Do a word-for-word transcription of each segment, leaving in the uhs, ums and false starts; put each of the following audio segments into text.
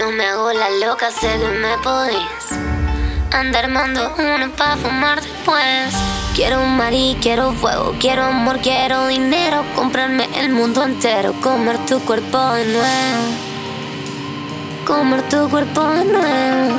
No me hago la loca, sé que me podés andar armando uno pa' fumar después. Quiero un marí, quiero fuego, quiero amor, quiero dinero, comprarme el mundo entero, comer tu cuerpo de nuevo, comer tu cuerpo de nuevo.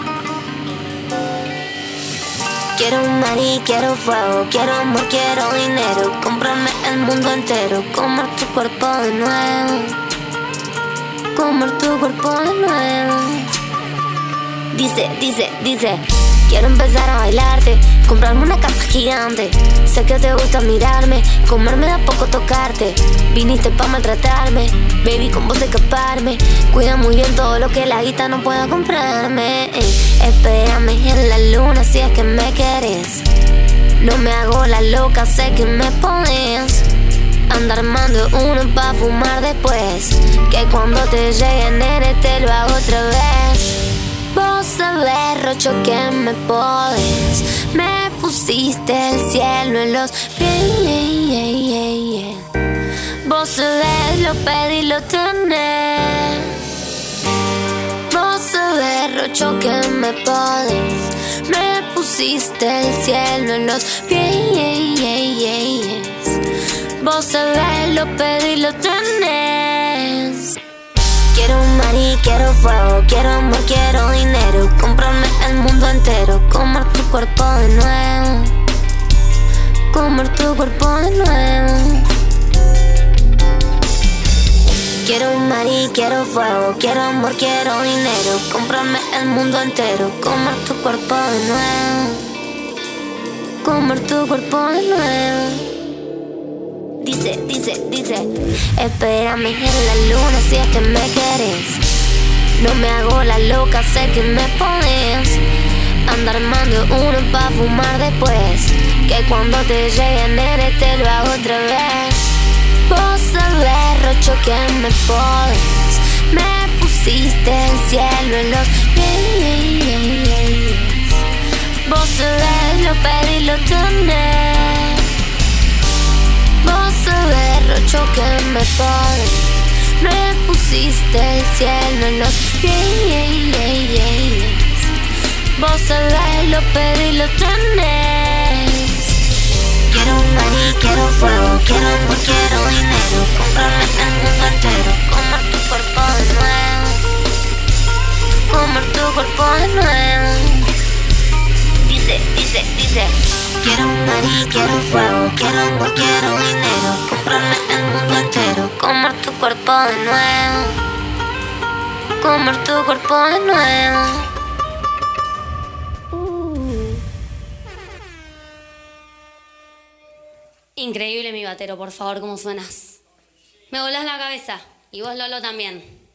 Quiero un marí, quiero fuego, quiero amor, quiero dinero, comprarme el mundo entero, comer tu cuerpo de nuevo, comer tu cuerpo de nuevo. Dice, dice, dice, quiero empezar a bailarte, comprarme una casa gigante. Sé que te gusta mirarme, comerme de a poco tocarte. Viniste pa' maltratarme, baby, con vos escaparme. Cuida muy bien todo lo que la guita no pueda comprarme. Ey, espérame en la luna si es que me querés. No me hago la loca, sé que me podés andar armando uno pa' fumar después. Que cuando te llegue, nene, te lo hago otra vez. Vos sabés, Rocho, que me podés. Me pusiste el cielo en los pies. Vos sabés, lo pedí, lo tenés. Vos sabés, Rocho, que me podés. Me pusiste el cielo en los pies. Vos sabés, lo pedí, lo tenés. Quiero un marí, quiero fuego, quiero amor, quiero dinero, comprarme el mundo entero, comer tu cuerpo de nuevo, comer tu cuerpo de nuevo. Quiero un marí, quiero fuego, quiero amor, quiero dinero, comprarme el mundo entero, comer tu cuerpo de nuevo, comer tu cuerpo de nuevo. Dice, dice, dice, espérame en la luna si es que me querés. No me hago la loca, sé que me podés andar armando uno pa' fumar después. Que cuando te llegue, nene, te lo hago otra vez. Vos sabés, Rocho, que me podés. Me pusiste el cielo en los pies. Vos sabés, lo pedí, lo tenés. Vos sabés, Rocho, que me podés. Me pusiste el cielo en los pies. Vos sabés, lo pedí, lo tenés. Quiero un marí, quiero fuego, quiero amor, quiero dinero, comprarme el mundo entero, comer tu cuerpo de nuevo, comer tu cuerpo de nuevo. Dice, dice, dice, quiero un marí, quiero fuego, quiero amor, quiero dinero, comprarme el mundo entero, comer tu cuerpo de nuevo, comer tu cuerpo de nuevo. Increíble, mi batero, por favor, cómo suenas. Me volás la cabeza. Y vos, Lolo, también.